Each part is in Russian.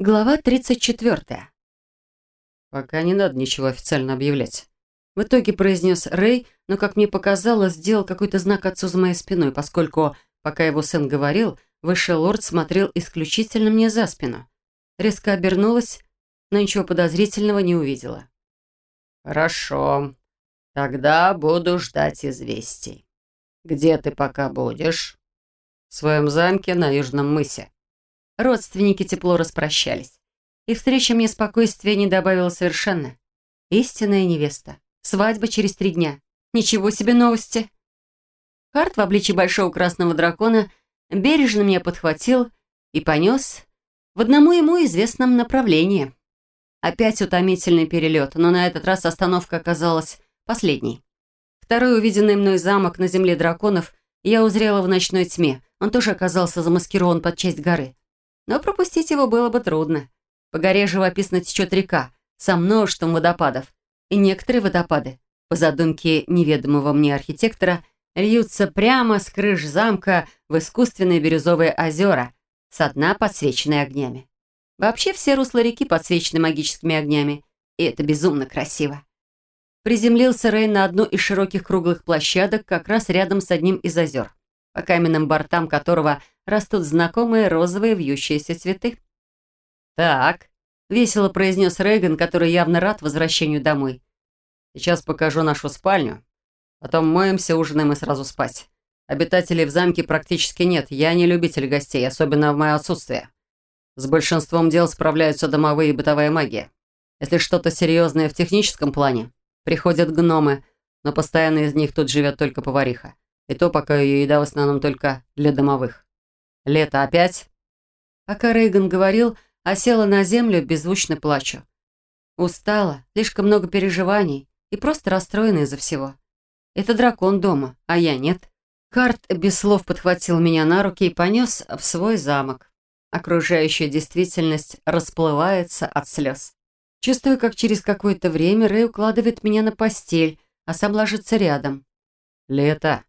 Глава 34. «Пока не надо ничего официально объявлять», — в итоге произнес Рэй, но, как мне показалось, сделал какой-то знак отцу за моей спиной, поскольку, пока его сын говорил, высший лорд смотрел исключительно мне за спину. Резко обернулась, но ничего подозрительного не увидела. «Хорошо. Тогда буду ждать известий. Где ты пока будешь?» В своем замке на Южном мысе. Родственники тепло распрощались. И встреча мне спокойствия не добавила совершенно. Истинная невеста. Свадьба через 3 дня. Ничего себе новости. Харт в обличье большого красного дракона бережно меня подхватил и понес в одному ему известном направлении. Опять утомительный перелет, но на этот раз остановка оказалась последней. Второй увиденный мной замок на земле драконов я узрела в ночной тьме. Он тоже оказался замаскирован под часть горы. Но пропустить его было бы трудно. По горе живописно течет река со множеством водопадов. И некоторые водопады, по задумке неведомого мне архитектора, льются прямо с крыш замка в искусственные бирюзовые озера, со дна подсвеченные огнями. Вообще все русла реки подсвечены магическими огнями, и это безумно красиво. Приземлился Рэй на одну из широких круглых площадок как раз рядом с одним из озер, по каменным бортам которого растут знакомые розовые вьющиеся цветы. «Так», — весело произнес Рейган, который явно рад возвращению домой. «Сейчас покажу нашу спальню. Потом моемся, ужинаем и сразу спать. Обитателей в замке практически нет. Я не любитель гостей, особенно в мое отсутствие. С большинством дел справляются домовые и бытовая магия. Если что-то серьезное в техническом плане, приходят гномы, но постоянно из них тут живет только повариха. И то, пока ее еда в основном только для домовых. Лето опять?» Пока Рейган говорил, а села на землю, беззвучно плачу. Устала, слишком много переживаний и просто расстроена из-за всего. Это дракон дома, а я нет. Карт без слов подхватил меня на руки и понес в свой замок. Окружающая действительность расплывается от слез. Чувствую, как через какое-то время Рэй укладывает меня на постель, а сам ложится рядом. «Лето!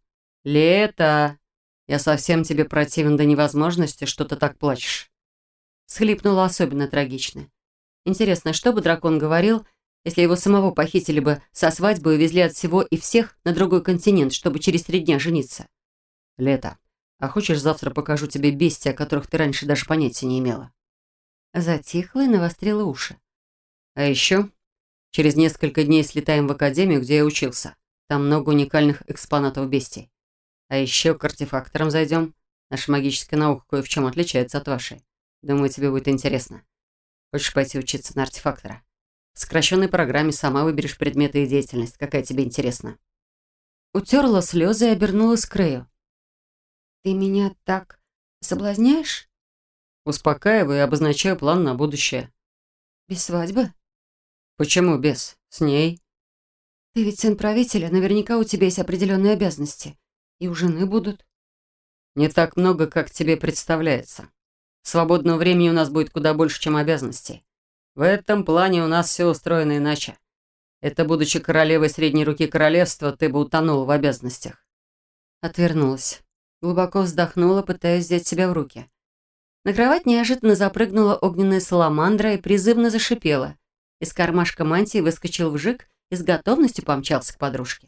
Лето! Я совсем тебе противен до невозможности, что ты так плачешь». Схлипнула особенно трагично. Интересно, что бы дракон говорил, если его самого похитили бы со свадьбы и увезли от всего и всех на другой континент, чтобы через 3 дня жениться? «Лето, а хочешь, завтра покажу тебе бестии, о которых ты раньше даже понятия не имела?» Затихла и навострила уши. «А еще через несколько дней слетаем в академию, где я учился. Там много уникальных экспонатов бестий. А еще к артефакторам зайдем. Наша магическая наука кое в чем отличается от вашей. Думаю, тебе будет интересно. Хочешь пойти учиться на артефактора? В сокращенной программе сама выберешь предметы и деятельность. Какая тебе интересна?» Утерла слезы и обернулась к Рэю. «Ты меня так соблазняешь?» Успокаиваю и обозначаю план на будущее. «Без свадьбы?» «Почему без? С ней?» «Ты ведь сын правителя, наверняка у тебя есть определенные обязанности. И у жены будут». «Не так много, как тебе представляется. Свободного времени у нас будет куда больше, чем обязанностей. В этом плане у нас все устроено иначе. Это, будучи королевой средней руки королевства, ты бы утонула в обязанностях». Отвернулась. Глубоко вздохнула, пытаясь взять себя в руки. На кровать неожиданно запрыгнула огненная саламандра и призывно зашипела. Из кармашка мантии выскочил вжик и с готовностью помчался к подружке.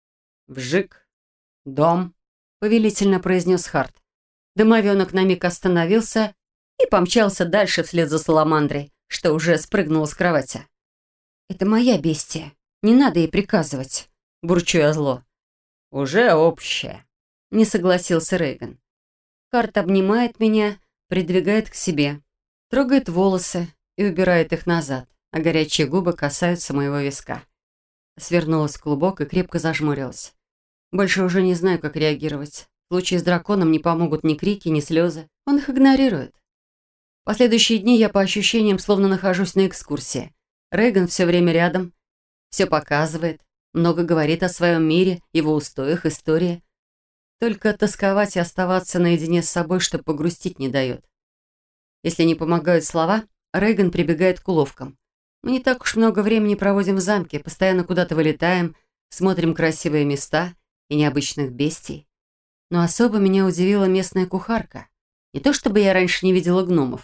«Вжик! Дом!» — повелительно произнес Харт. Домовенок на миг остановился и помчался дальше вслед за саламандрой, что уже спрыгнула с кровати. «Это моя бестия. Не надо ей приказывать», — бурчу я зло. «Уже общее», — не согласился Рейган. Харт обнимает меня, придвигает к себе, трогает волосы и убирает их назад, а горячие губы касаются моего виска. Свернулась в клубок и крепко зажмурилась. Больше уже не знаю, как реагировать. В случае с драконом не помогут ни крики, ни слезы. Он их игнорирует. Последующие дни я по ощущениям словно нахожусь на экскурсии. Рейган все время рядом, все показывает, много говорит о своем мире, его устоях, истории. Только тосковать и оставаться наедине с собой, чтобы погрустить, не дает. Если не помогают слова, Рейган прибегает к уловкам. Мы не так уж много времени проводим в замке, постоянно куда-то вылетаем, смотрим красивые места и необычных бестий. Но особо меня удивила местная кухарка. Не то чтобы я раньше не видела гномов.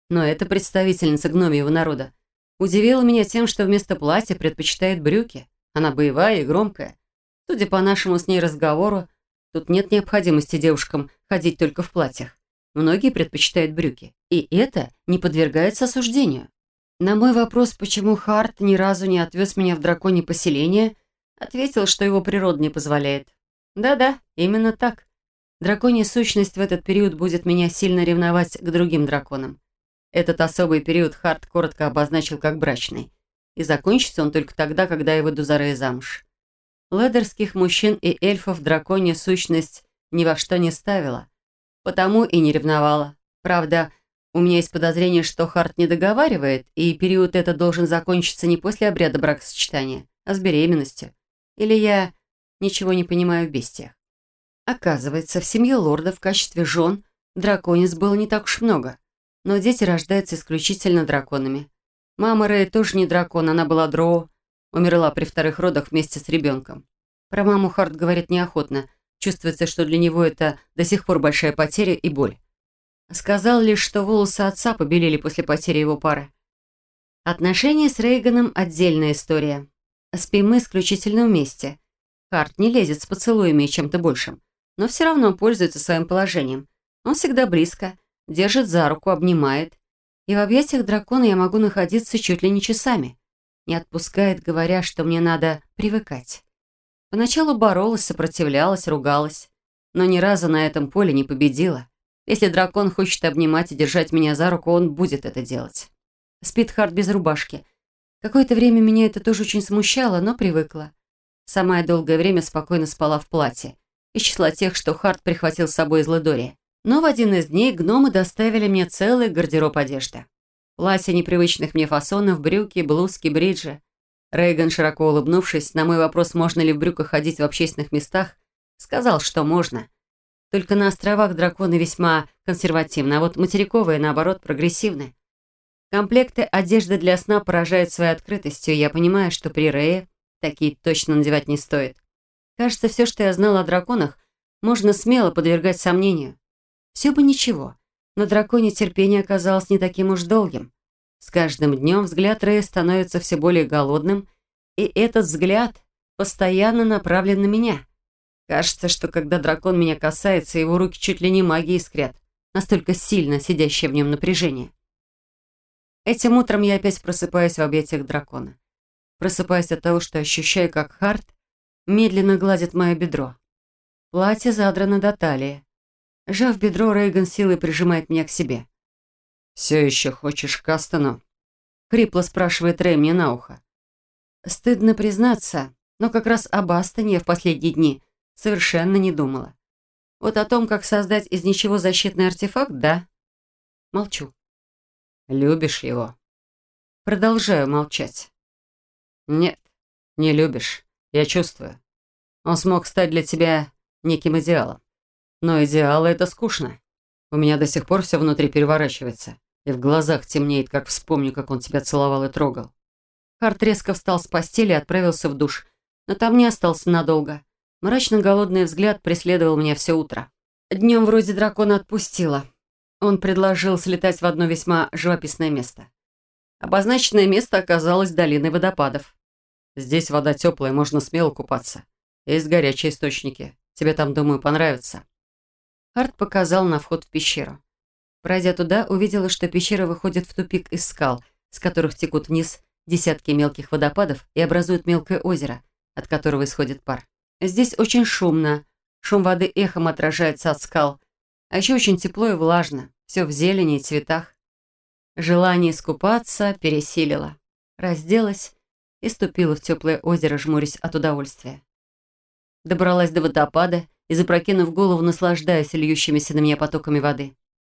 Но эта представительница гномьего народа удивила меня тем, что вместо платья предпочитает брюки. Она боевая и громкая. Судя по нашему с ней разговору, тут нет необходимости девушкам ходить только в платьях. Многие предпочитают брюки, и это не подвергается осуждению. На мой вопрос, почему Харт ни разу не отвез меня в драконье поселение, ответил, что его природа не позволяет. Да-да, именно так. Драконья сущность в этот период будет меня сильно ревновать к другим драконам. Этот особый период Харт коротко обозначил как брачный. И закончится он только тогда, когда я выйду за Рея замуж. Ледерских мужчин и эльфов драконья сущность ни во что не ставила. Потому и не ревновала. Правда, у меня есть подозрение, что Харт не договаривает, и период этот должен закончиться не после обряда бракосочетания, а с беременностью. Или я ничего не понимаю в бестиях. Оказывается, в семье лорда в качестве жен драконец было не так уж много, но дети рождаются исключительно драконами. Мама Рэя тоже не дракон, она была дроу, умерла при вторых родах вместе с ребенком. Про маму Харт говорит неохотно, чувствуется, что для него это до сих пор большая потеря и боль. Сказал лишь, что волосы отца побелели после потери его пары. Отношения с Рейганом – отдельная история. Спим мы исключительно вместе. Харт не лезет с поцелуями и чем-то большим, но все равно пользуется своим положением. Он всегда близко, держит за руку, обнимает. И в объятиях дракона я могу находиться чуть ли не часами. Не отпускает, говоря, что мне надо привыкать. Поначалу боролась, сопротивлялась, ругалась, но ни разу на этом поле не победила. Если дракон хочет обнимать и держать меня за руку, он будет это делать. Спит Харт без рубашки. Какое-то время меня это тоже очень смущало, но привыкла. Сама я долгое время спокойно спала в платье, из числа тех, что Харт прихватил с собой из Ледории. Но в один из дней гномы доставили мне целый гардероб одежды. Платья непривычных мне фасонов, брюки, блузки, бриджи. Рейган, широко улыбнувшись, на мой вопрос, можно ли в брюках ходить в общественных местах, сказал, что можно. Только на островах драконы весьма консервативны, а вот материковые, наоборот, прогрессивны. Комплекты одежды для сна поражают своей открытостью, и я понимаю, что при Рее такие точно надевать не стоит. Кажется, все, что я знала о драконах, можно смело подвергать сомнению. Все бы ничего, но драконье терпение оказалось не таким уж долгим. С каждым днем взгляд Рея становится все более голодным, и этот взгляд постоянно направлен на меня. Кажется, что когда дракон меня касается, его руки чуть ли не магией искрят, настолько сильно сидящее в нем напряжение. Этим утром я опять просыпаюсь в объятиях дракона. Просыпаюсь от того, что ощущаю, как Харт медленно гладит мое бедро. Платье задрано до талии. Сжав бедро, Рейган силой прижимает меня к себе. «Все еще хочешь к Астону?» — хрипло спрашивает Рэй мне на ухо. Стыдно признаться, но как раз об Астоне я в последние дни совершенно не думала. Вот о том, как создать из ничего защитный артефакт, да. Молчу. «Любишь его?» Продолжаю молчать. «Нет, не любишь. Я чувствую. Он смог стать для тебя неким идеалом. Но идеалы — это скучно. У меня до сих пор все внутри переворачивается, и в глазах темнеет, как вспомню, как он тебя целовал и трогал». Харт резко встал с постели и отправился в душ, но там не остался надолго. Мрачно-голодный взгляд преследовал меня все утро. Днем вроде дракона отпустила. Он предложил слетать в одно весьма живописное место. Обозначенное место оказалось долиной водопадов. «Здесь вода теплая, можно смело купаться. Есть горячие источники. Тебе там, думаю, понравится». Харт показал на вход в пещеру. Пройдя туда, увидела, что пещера выходит в тупик из скал, с которых текут вниз десятки мелких водопадов и образуют мелкое озеро, от которого исходит пар. Здесь очень шумно, шум воды эхом отражается от скал, а еще очень тепло и влажно, все в зелени и цветах. Желание искупаться пересилило. Разделась и ступила в теплое озеро, жмурясь от удовольствия. Добралась до водопада и, запрокинув голову, наслаждаясь льющимися на меня потоками воды.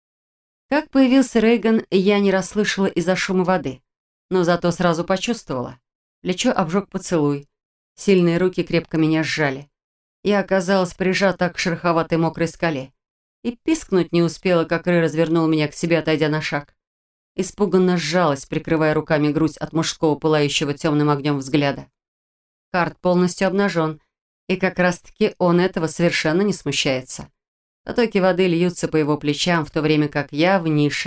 Как появился Рейган, я не расслышала из-за шума воды, но зато сразу почувствовала. Плечо обжег поцелуй. Сильные руки крепко меня сжали. Я оказалась прижата к шероховатой мокрой скале. И пискнуть не успела, как Рэй развернул меня к себе, отойдя на шаг. Испуганно сжалась, прикрывая руками грудь от мужского, пылающего темным огнем взгляда. Харт полностью обнажен, и как раз-таки он этого совершенно не смущается. Потоки воды льются по его плечам, в то время как я в нише,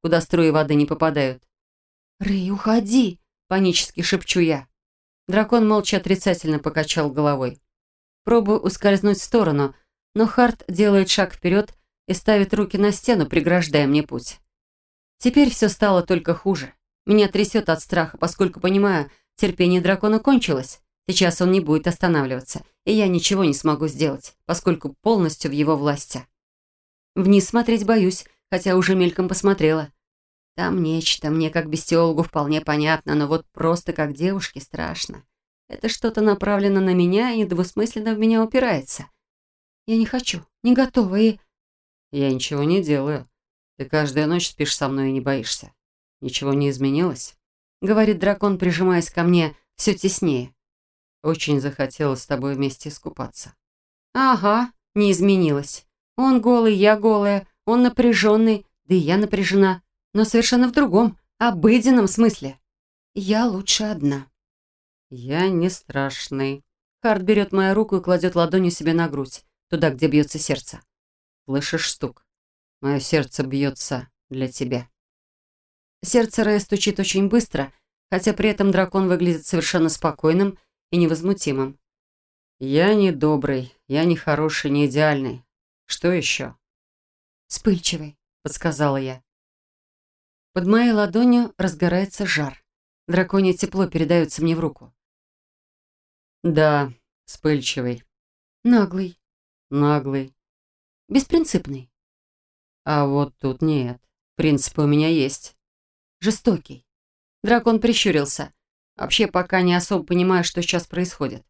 куда струи воды не попадают. «Рэй, уходи!» – панически шепчу я. Дракон молча отрицательно покачал головой. Пробую ускользнуть в сторону, но Харт делает шаг вперед и ставит руки на стену, преграждая мне путь. Теперь все стало только хуже. Меня трясет от страха, поскольку понимаю, терпение дракона кончилось. Сейчас он не будет останавливаться, и я ничего не смогу сделать, поскольку полностью в его власти. Вниз смотреть боюсь, хотя уже мельком посмотрела. Там нечто, мне как бестиологу вполне понятно, но вот просто как девушке страшно. Это что-то направлено на меня и недвусмысленно в меня упирается. Я не хочу, не готова и... Я ничего не делаю. Ты каждую ночь спишь со мной и не боишься. Ничего не изменилось? Говорит дракон, прижимаясь ко мне все теснее. Очень захотелось с тобой вместе искупаться. Ага, не изменилось. Он голый, я голая, он напряженный, да и я напряжена, но совершенно в другом, обыденном смысле. Я лучше одна. Я не страшный. Харт берет мою руку и кладет ладонью себе на грудь, туда, где бьется сердце. Слышишь стук? Мое сердце бьется для тебя. Сердце Рэя стучит очень быстро, хотя при этом дракон выглядит совершенно спокойным и невозмутимым. Я не добрый, я не хороший, не идеальный. Что еще? «Вспыльчивый», — подсказала я. Под моей ладонью разгорается жар. Драконье тепло передается мне в руку. Да, вспыльчивый. Наглый. Наглый. Беспринципный. А вот тут нет. Принципы у меня есть. Жестокий. Дракон прищурился. Вообще пока не особо понимаю, что сейчас происходит.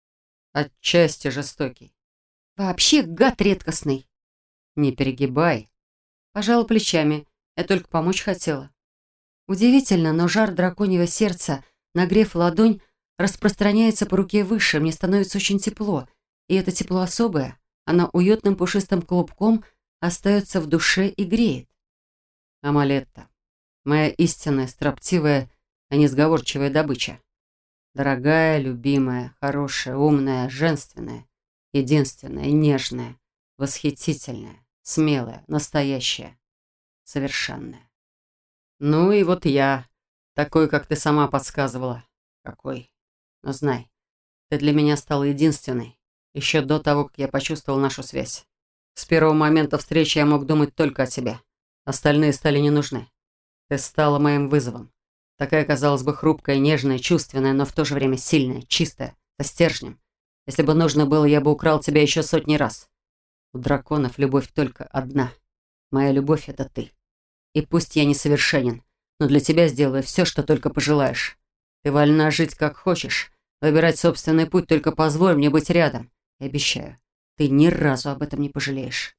Отчасти жестокий. Вообще гад редкостный. Не перегибай. Пожала плечами. Я только помочь хотела. Удивительно, но жар драконьего сердца, нагрев ладонь, распространяется по руке выше. Мне становится очень тепло. И это тепло особое. Оно уютным пушистым клубком остается в душе и греет. Амалетта. Моя истинная, строптивая, а несговорчивая добыча. Дорогая, любимая, хорошая, умная, женственная, единственная, нежная, восхитительная, смелая, настоящая, совершенная. Ну и вот я, такой, как ты сама подсказывала. Какой? Но знай, ты для меня стала единственной, еще до того, как я почувствовал нашу связь. С первого момента встречи я мог думать только о тебе. Остальные стали не нужны. Ты стала моим вызовом. Такая, казалось бы, хрупкая, нежная, чувственная, но в то же время сильная, чистая, со стержнем. Если бы нужно было, я бы украл тебя еще сотни раз. У драконов любовь только одна. Моя любовь — это ты. И пусть я несовершенен, но для тебя сделаю все, что только пожелаешь. Ты вольна жить как хочешь, выбирать собственный путь, только позволь мне быть рядом. И обещаю, ты ни разу об этом не пожалеешь.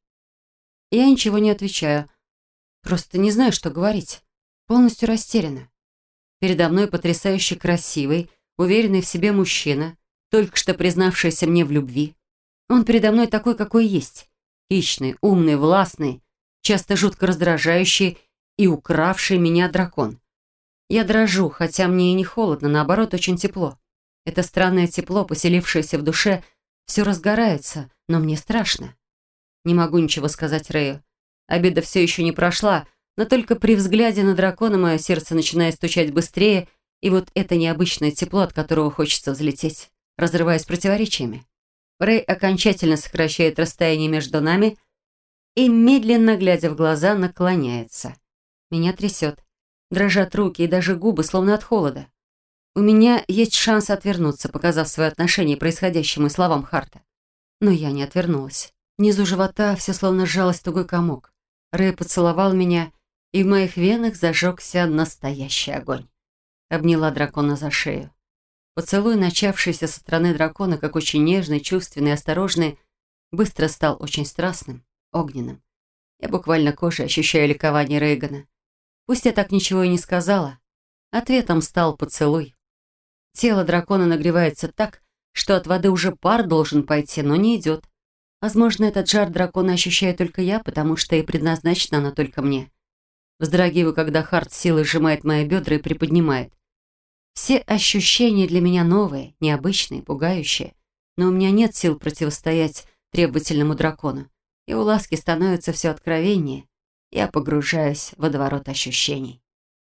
Я ничего не отвечаю. Просто не знаю, что говорить. Полностью растеряна. Передо мной потрясающе красивый, уверенный в себе мужчина, только что признавшийся мне в любви. Он передо мной такой, какой есть. Хищный, умный, властный, часто жутко раздражающий и укравший меня дракон. Я дрожу, хотя мне и не холодно, наоборот, очень тепло. Это странное тепло, поселившееся в душе, все разгорается, но мне страшно. Не могу ничего сказать Рэю. Обида все еще не прошла, но только при взгляде на дракона мое сердце начинает стучать быстрее, и вот это необычное тепло, от которого хочется взлететь, разрываясь противоречиями. Рэй окончательно сокращает расстояние между нами и, медленно глядя в глаза, наклоняется. Меня трясет. Дрожат руки и даже губы, словно от холода. У меня есть шанс отвернуться, показав свое отношение происходящему и словам Харта. Но я не отвернулась. Внизу живота все словно сжалось тугой комок. Рэй поцеловал меня, и в моих венах зажегся настоящий огонь. Обняла дракона за шею. Поцелуй, начавшийся со стороны дракона, как очень нежный, чувственный, осторожный, быстро стал очень страстным, огненным. Я буквально кожей ощущаю ликование Рейгана. Пусть я так ничего и не сказала. Ответом стал поцелуй. Тело дракона нагревается так, что от воды уже пар должен пойти, но не идет. Возможно, этот жар дракона ощущаю только я, потому что и предназначена она только мне. Вздрагиваю, когда Харт силой сжимает мои бедра и приподнимает. Все ощущения для меня новые, необычные, пугающие, но у меня нет сил противостоять требовательному дракону. Его ласки становятся все откровеннее. я погружаюсь в водоворот ощущений.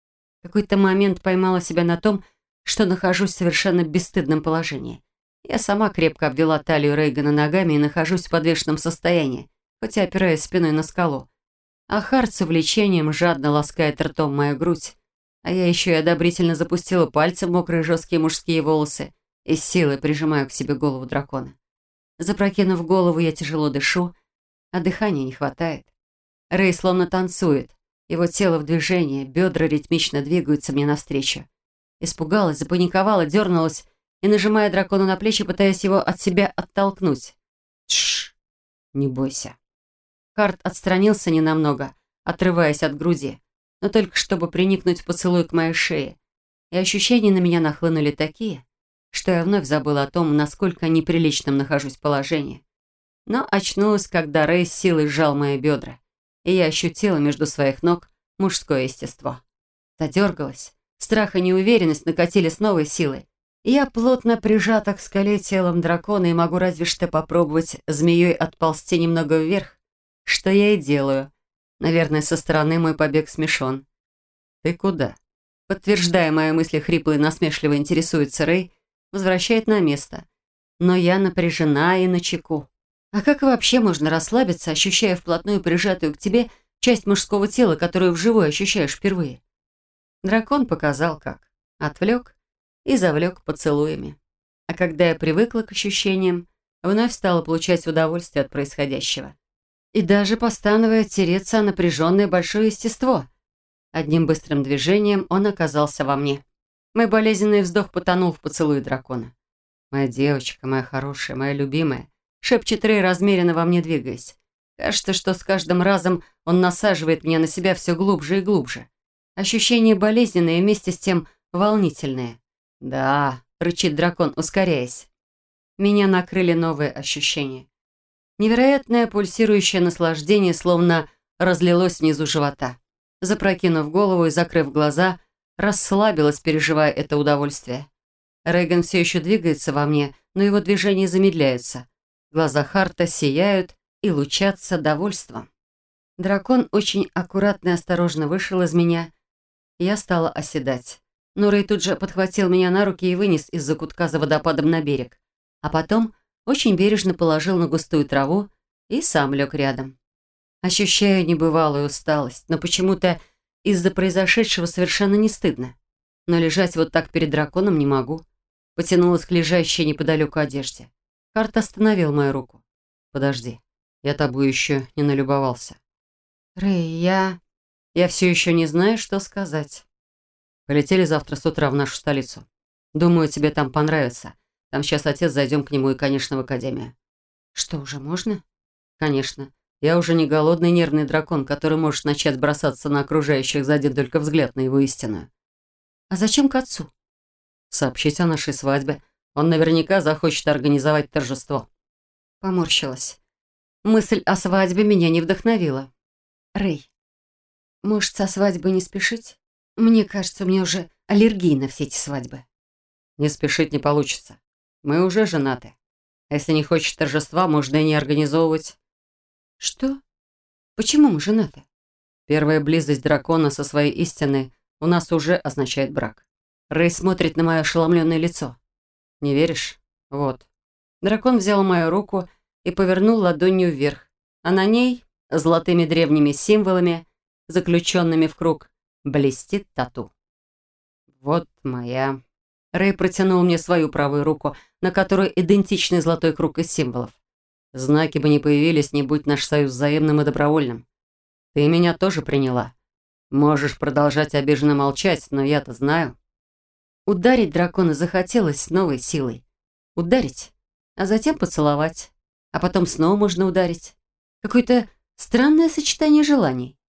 В какой-то момент поймала себя на том, что нахожусь в совершенно бесстыдном положении. Я сама крепко обвела талию Рейгана ногами и нахожусь в подвешенном состоянии, хоть и опираясь спиной на скалу. А Харт с увлечением жадно ласкает ртом мою грудь, а я еще и одобрительно запустила пальцем в мокрые жесткие мужские волосы и с силой прижимаю к себе голову дракона. Запрокинув голову, я тяжело дышу, а дыхания не хватает. Рэй словно танцует, его тело в движении, бедра ритмично двигаются мне навстречу. Испугалась, запаниковала, дернулась и, нажимая дракону на плечи, пытаясь его от себя оттолкнуть. Тш, не бойся. Харт отстранился ненамного, отрываясь от груди, но только чтобы приникнуть поцелуй к моей шее. И ощущения на меня нахлынули такие, что я вновь забыла о том, насколько неприличном нахожусь положении. Но очнулась, когда Рэй с силой сжал мои бедра, и я ощутила между своих ног мужское естество. Задергалась, страх и неуверенность накатили с новой силой. Я плотно прижата к скале телом дракона и могу разве что попробовать змеей отползти немного вверх, что я и делаю. Наверное, со стороны мой побег смешон. «Ты куда?» Подтверждая мои мысли, хрипло и насмешливо интересуется Рэй, возвращает на место. Но я напряжена и начеку. А как вообще можно расслабиться, ощущая вплотную прижатую к тебе часть мужского тела, которую вживую ощущаешь впервые? Дракон показал как. Отвлек и завлек поцелуями. А когда я привыкла к ощущениям, вновь стала получать удовольствие от происходящего. И даже постановая тереться о напряженное большое естество. Одним быстрым движением он оказался во мне. Мой болезненный вздох потонул в поцелуе дракона. «Моя девочка, моя хорошая, моя любимая», шепчет Рэй, размеренно во мне двигаясь. Кажется, что с каждым разом он насаживает меня на себя все глубже и глубже. Ощущения болезненные и вместе с тем волнительные. «Да», — рычит дракон, ускоряясь. Меня накрыли новые ощущения. Невероятное пульсирующее наслаждение словно разлилось внизу живота. Запрокинув голову и закрыв глаза, расслабилась, переживая это удовольствие. Рейган все еще двигается во мне, но его движения замедляются. Глаза Харта сияют и лучатся довольством. Дракон очень аккуратно и осторожно вышел из меня. Я стала оседать. Но Рэй тут же подхватил меня на руки и вынес из-за кутка за водопадом на берег. А потом очень бережно положил на густую траву и сам лег рядом. Ощущаю небывалую усталость, но почему-то из-за произошедшего совершенно не стыдно. Но лежать вот так перед драконом не могу. Потянулась к лежащей неподалеку одежде. Харт остановил мою руку. «Подожди, я тобой еще не налюбовался». «Рэй, я все еще не знаю, что сказать». «Полетели завтра с утра в нашу столицу. Думаю, тебе там понравится. Там сейчас отец, зайдем к нему и, конечно, в академию». «Что, уже можно?» «Конечно. Я уже не голодный нервный дракон, который может начать бросаться на окружающих за один только взгляд на его истину». «А зачем к отцу?» «Сообщить о нашей свадьбе. Он наверняка захочет организовать торжество». Поморщилась. Мысль о свадьбе меня не вдохновила. «Рэй, может, со свадьбой не спешить? Мне кажется, у меня уже аллергия на все эти свадьбы». «Не спешить не получится. Мы уже женаты. А если не хочешь торжества, можно и не организовывать». «Что? Почему мы женаты?» «Первая близость дракона со своей истиной у нас уже означает брак». Рэй смотрит на мое ошеломленное лицо. «Не веришь? Вот». Дракон взял мою руку и повернул ладонью вверх, а на ней, золотыми древними символами, заключенными в круг, блестит тату. «Вот моя...» Рэй протянул мне свою правую руку, на которой идентичный золотой круг из символов. «Знаки бы не появились, не будь наш союз взаимным и добровольным. Ты меня тоже приняла. Можешь продолжать обиженно молчать, но я-то знаю». Ударить дракона захотелось с новой силой. Ударить, а затем поцеловать. А потом снова можно ударить. Какое-то странное сочетание желаний.